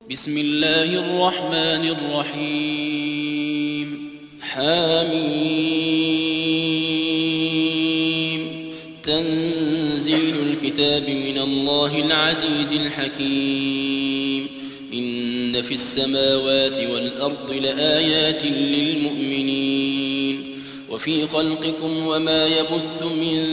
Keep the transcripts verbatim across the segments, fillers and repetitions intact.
بسم الله الرحمن الرحيم. حميم. تنزيل الكتاب من الله العزيز الحكيم. إن في السماوات والأرض لآيات للمؤمنين وفي خلقكم وما يبث من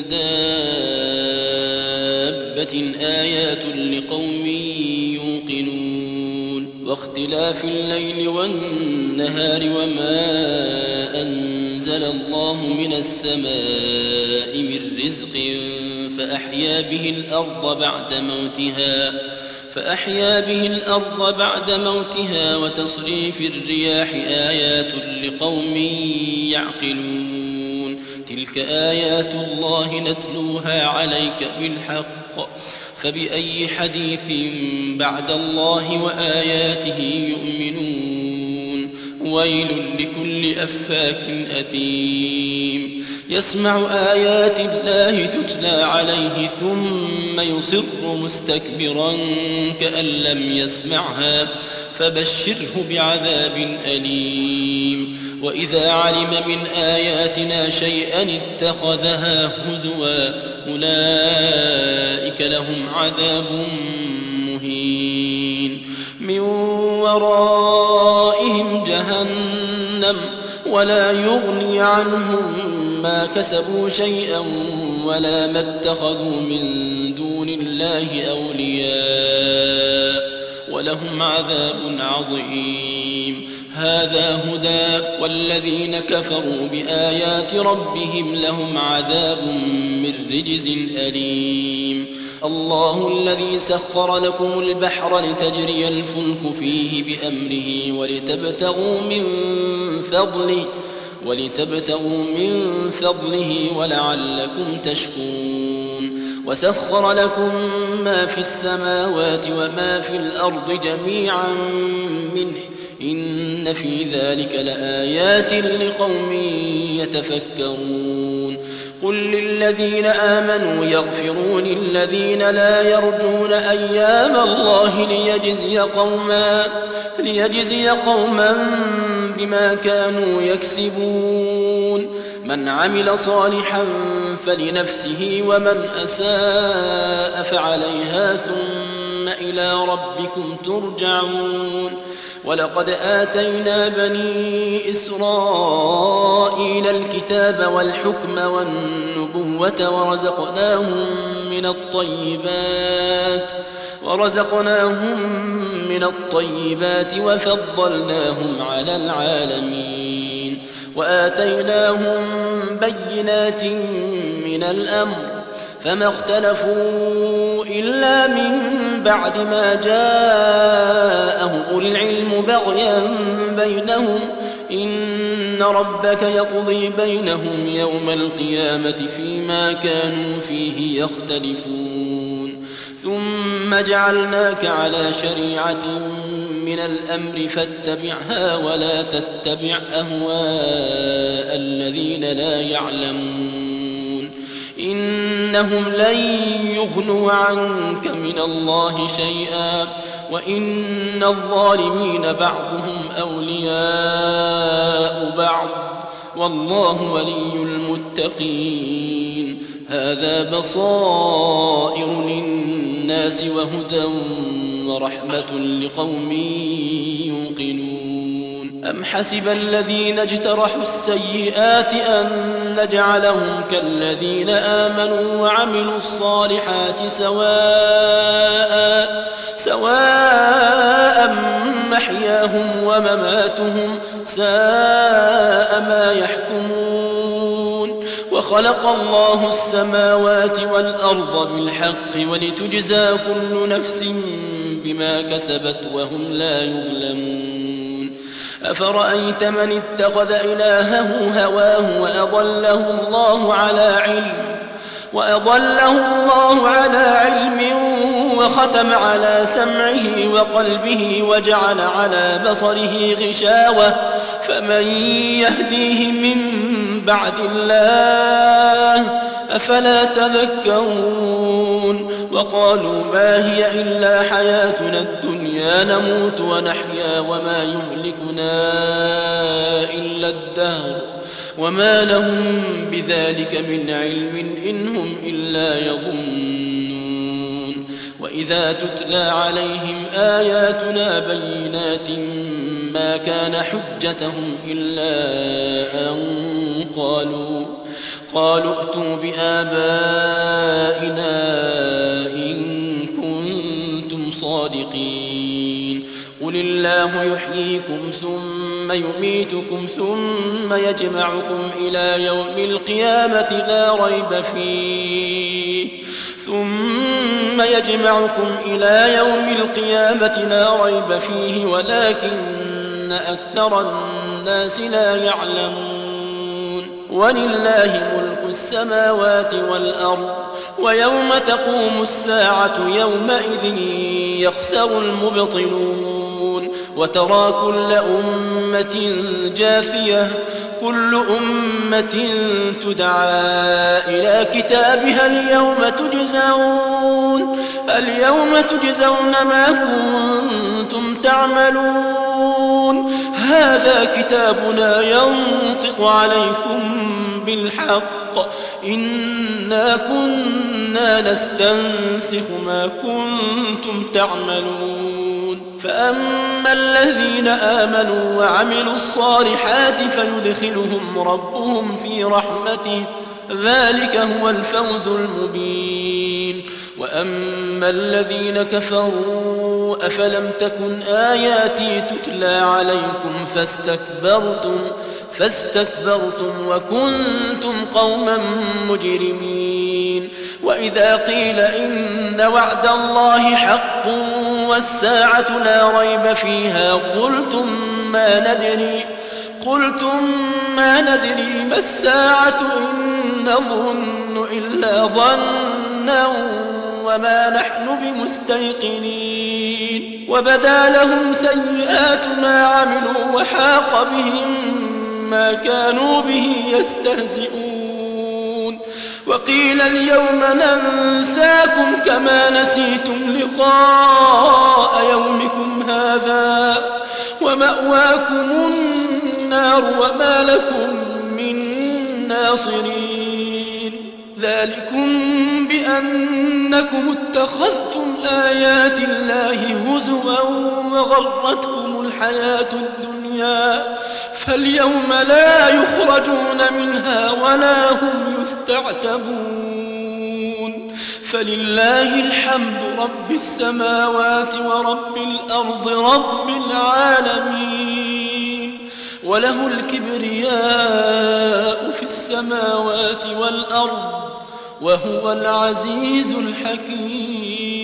دابة آيات لقوم يوقنون واختلاف الليل والنهار وما أنزل الله من السماء من رزق فأحيا به الأرض بعد موتها فأحيا به الأرض بعد موتها وتصريف الرياح آيات لقوم يعقلون. تلك آيات الله نتلوها عليك بالحق فبأي حديث بعد الله وآياته يؤمنون. ويل لكل أفاك أثيم يسمع آيات الله تتلى عليه ثم يصر مستكبرا كأن لم يسمعها فبشره بعذاب أليم. وإذا علم من آياتنا شيئا اتخذها هزوا أولئك لهم عذاب مهين. من ورائهم جهنم ولا يغني عنهم ما كسبوا شيئا ولا ما اتخذوا من دون الله أولياء ولهم عذاب عظيم. هذا هدى والذين كفروا بآيات ربهم لهم عذاب من رجز أليم. الله الذي سخر لكم البحر لتجري الفلك فيه بأمره ولتبتغوا من فضله ولتبتغوا من فضله ولعلكم تشكرون. وسخر لكم ما في السماوات وما في الأرض جميعا منه إن في ذلك لآيات لقوم يتفكرون. قل للذين آمنوا يغفروا للذين لا يرجون أيام الله ليجزي قوما ليجزي قوما بما كانوا يكسبون. من عمل صالحا فلنفسه ومن أساء فعليها ثم إلى ربكم ترجعون. ولقد آتينا بني إسرائيل الكتاب والحكم والنبوة ورزقناهم من الطيبات ورزقناهم من الطيبات وفضلناهم على العالمين. وآتيناهم بينات من الأمر فما اختلفوا إلا من بعد ما جاءهم العلم بغيا بينهم إن ربك يقضي بينهم يوم القيامة فيما كانوا فيه يختلفون. ثم جعلناك على شريعة من الأمر فاتبعها ولا تتبع أهواء الذين لا يعلمون. إنهم لن يغنوا عنك من الله شيئا وإن الظالمين بعضهم أولياء بعض والله ولي المتقين. هذا بصائر للناس وهدى ورحمة لقوم يوقنون. أم حسب الذين اجترحوا السيئات أن نجعلهم كالذين آمنوا وعملوا الصالحات سواء سواء محياهم ومماتهم ساء ما يحكمون. وخلق الله السماوات والأرض بالحق ولتجزى كل نفس بما كسبت وهم لا يظلمون. أفرأيت من اتخذ إلهه هواه وأضله الله على علم وأضله الله على علم وختم على سمعه وقلبه وجعل على بصره غشاوة فمن يهديه من بعد الله أفلا تذكرون وقالوا ما هي إلا حياتنا الدنيا نموت ونحيا وما يهلكنا إلا الدهر وما لهم بذلك من علم إن هم إلا يظنون وإذا تتلى عليهم آياتنا بينات ما كان حجتهم إلا أن قالوا قالوا ائتوا بآبائنا إن كنتم صادقين قل الله يحييكم ثم يميتكم ثم يجمعكم إلى يوم القيامة لا ريب فيه ثم يجمعكم إلى يوم القيامة لا ريب فيه ولكن أكثر الناس لا يعلمون ولله ملك السماوات والأرض ويوم تقوم الساعة يومئذ يخسر المبطلون وترى كل أمة جاثية كل أمة تدعى إلى كتابها اليوم تجزون اليوم تجزون ما كنتم تعملون هذا كتابنا ينطق عليكم بالحق إنا كنا نستنسخ ما كنتم تعملون فأما الذين آمنوا وعملوا الصالحات فيدخلهم ربهم في رحمته ذلك هو الفوز المبين وأما الذين كفروا أفلم تكن آياتي تتلى عليكم فاستكبرتم فاستكبرتم وكنتم قوما مجرمين وإذا قيل إن وعد الله حق والساعة لا ريب فيها قلتم ما ندري قلتم ما ندري ما الساعة إن نظن إلا ظنا وما نحن بمستيقنين وبدا لهم سيئات ما عملوا وحاق بهم ما كانوا به يستهزئون وقيل اليوم ننساكم كما نسيتم لقاء يومكم هذا ومأواكم النار وما لكم من ناصرين ذلكم بأنكم اتخذتم آيات الله هزوا وغرتكم الحياة الدنيا فاليوم لا يخرجون منها ولا هم يستعتبون فلله الحمد رب السماوات ورب الأرض رب العالمين وله الكبرياء في السماوات والأرض وهو العزيز الحكيم